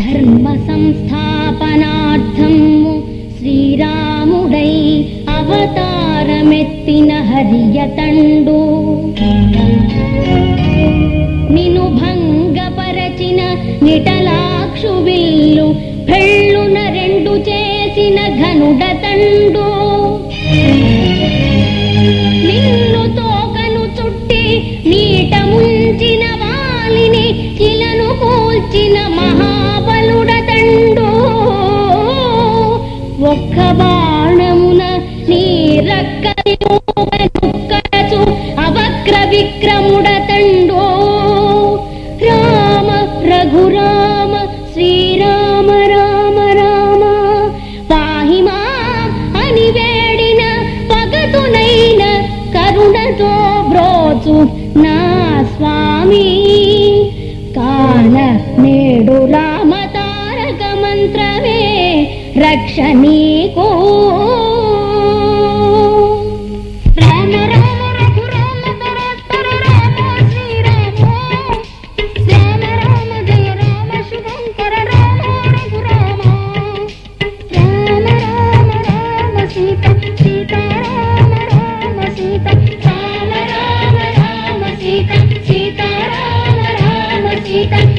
ధర్మ సంస్థాపనార్థం శ్రీరాముడై అవతారమెత్తిన హరియతండు నిను భంగపరచిన నిటలాక్షు విల్లు పెళ్ళున రెండు చేసిన ఘనుడతండు నిన్ను తోకను చుట్టి నీట ముంచిన వాలిని చిలను కూల్చిన మహాబలుడతండు ఒక్క బాణమున నీ రక్కచు అవక్ర విక్రముడతండు రామ రఘురామ శ్రీరామ రామ రామ పాహిమా అని వేడిన పగతునైన కరుణతో బ్రోచు నా స్వామి కాన నేడు రామ తారక మంత్రమే రక్ష నీకు రామ రామ రఘురామ పరాత్పర రామ శ్రీరామ రామ రామ జయ రామ శుభంకర రామ రఘురామ రామ రామ రామ సీత సీతారామ రామ సీత రామ రామ రామ సీత సీతారామ రామ సీత